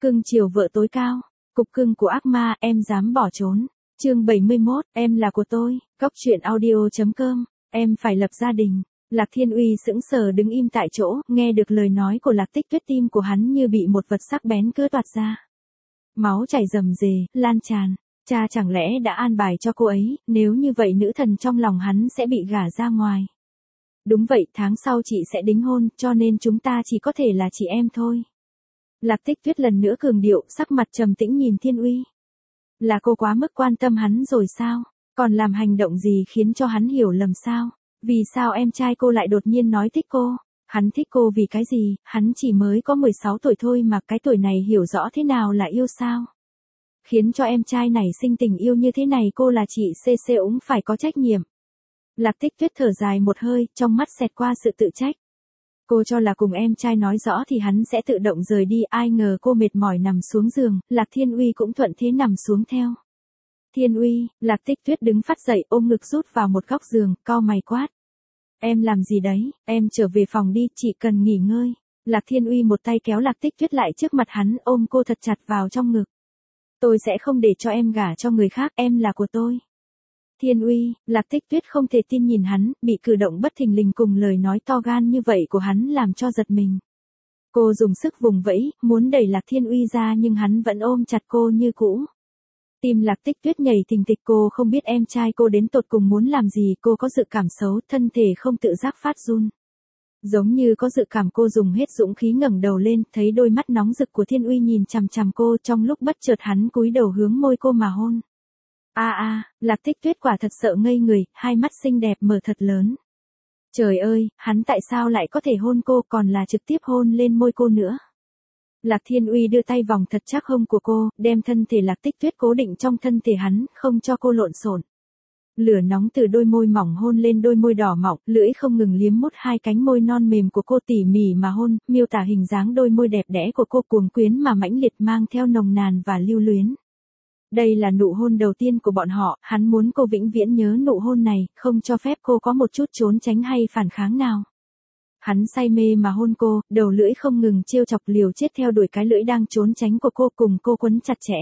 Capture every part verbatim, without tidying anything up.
Cưng chiều vợ tối cao. Cục cưng của ác ma, em dám bỏ trốn. Chương bảy mươi mốt, em là của tôi. Cóc truyện audio chấm com. Em phải lập gia đình. Lạc Thiên Uy sững sờ đứng im tại chỗ, nghe được lời nói của Lạc Tích Tuyết, tim của hắn như bị một vật sắc bén cứa toạc ra. Máu chảy rầm rề, lan tràn. Cha chẳng lẽ đã an bài cho cô ấy, nếu như vậy nữ thần trong lòng hắn sẽ bị gả ra ngoài. Đúng vậy, tháng sau chị sẽ đính hôn, cho nên chúng ta chỉ có thể là chị em thôi. Lạc Tích Tuyết lần nữa cường điệu, sắc mặt trầm tĩnh nhìn Thiên Uy. Là cô quá mức quan tâm hắn rồi sao? Còn làm hành động gì khiến cho hắn hiểu lầm sao? Vì sao em trai cô lại đột nhiên nói thích cô? Hắn thích cô vì cái gì? Hắn chỉ mới có mười sáu tuổi thôi mà cái tuổi này hiểu rõ thế nào là yêu sao? Khiến cho em trai này sinh tình yêu như thế này, cô là chị xê xê cũng phải có trách nhiệm. Lạc Tích Tuyết thở dài một hơi, trong mắt xẹt qua sự tự trách. Cô cho là cùng em trai nói rõ thì hắn sẽ tự động rời đi, ai ngờ cô mệt mỏi nằm xuống giường, Lạc Thiên Uy cũng thuận thế nằm xuống theo. Thiên Uy, Lạc Tích Tuyết đứng phát dậy, ôm ngực rút vào một góc giường, cau mày quát. Em làm gì đấy, em trở về phòng đi, chị cần nghỉ ngơi. Lạc Thiên Uy một tay kéo Lạc Tích Tuyết lại trước mặt hắn, ôm cô thật chặt vào trong ngực. Tôi sẽ không để cho em gả cho người khác, em là của tôi. Thiên Uy, Lạc Tích Tuyết không thể tin nhìn hắn, bị cử động bất thình lình cùng lời nói to gan như vậy của hắn làm cho giật mình. Cô dùng sức vùng vẫy, muốn đẩy Lạc Thiên Uy ra nhưng hắn vẫn ôm chặt cô như cũ. Tim Lạc Tích Tuyết nhảy thình thịch, cô không biết em trai cô đến tột cùng muốn làm gì, cô có dự cảm xấu, thân thể không tự giác phát run. Giống như có dự cảm, cô dùng hết dũng khí ngẩng đầu lên, thấy đôi mắt nóng rực của Thiên Uy nhìn chằm chằm cô, trong lúc bất chợt hắn cúi đầu hướng môi cô mà hôn. A a, Lạc Tích Tuyết quả thật sợ ngây người, hai mắt xinh đẹp mở thật lớn. Trời ơi, hắn tại sao lại có thể hôn cô, còn là trực tiếp hôn lên môi cô nữa. Lạc Thiên Uy đưa tay vòng thật chắc hông của cô, đem thân thể Lạc Tích Tuyết cố định trong thân thể hắn, không cho cô lộn xộn. Lửa nóng từ đôi môi mỏng hôn lên đôi môi đỏ mọng, lưỡi không ngừng liếm mút hai cánh môi non mềm của cô, tỉ mỉ mà hôn, miêu tả hình dáng đôi môi đẹp đẽ của cô, cuồng quyến mà mãnh liệt, mang theo nồng nàn và lưu luyến. Đây là nụ hôn đầu tiên của bọn họ, hắn muốn cô vĩnh viễn nhớ nụ hôn này, không cho phép cô có một chút trốn tránh hay phản kháng nào. Hắn say mê mà hôn cô, đầu lưỡi không ngừng trêu chọc, liều chết theo đuổi cái lưỡi đang trốn tránh của cô, cùng cô quấn chặt chẽ.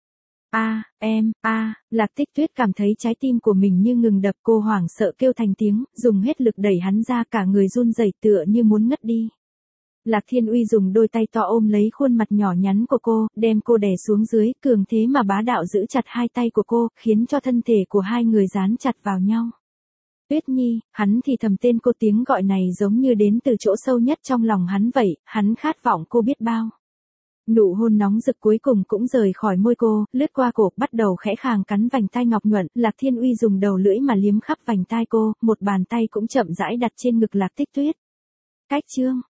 A, em, a, Lạc Tích Tuyết cảm thấy trái tim của mình như ngừng đập, cô hoảng sợ kêu thành tiếng, dùng hết lực đẩy hắn ra, cả người run rẩy tựa như muốn ngất đi. Lạc Thiên Uy dùng đôi tay to ôm lấy khuôn mặt nhỏ nhắn của cô, đem cô đè xuống dưới, cường thế mà bá đạo giữ chặt hai tay của cô, khiến cho thân thể của hai người dán chặt vào nhau. Tuyết Nhi, hắn thì thầm tên cô, tiếng gọi này giống như đến từ chỗ sâu nhất trong lòng hắn vậy, hắn khát vọng cô biết bao. Nụ hôn nóng rực cuối cùng cũng rời khỏi môi cô, lướt qua cổ, bắt đầu khẽ khàng cắn vành tai ngọc nhuận, Lạc Thiên Uy dùng đầu lưỡi mà liếm khắp vành tai cô, một bàn tay cũng chậm rãi đặt trên ngực Lạc Tích Tuyết. Cách chương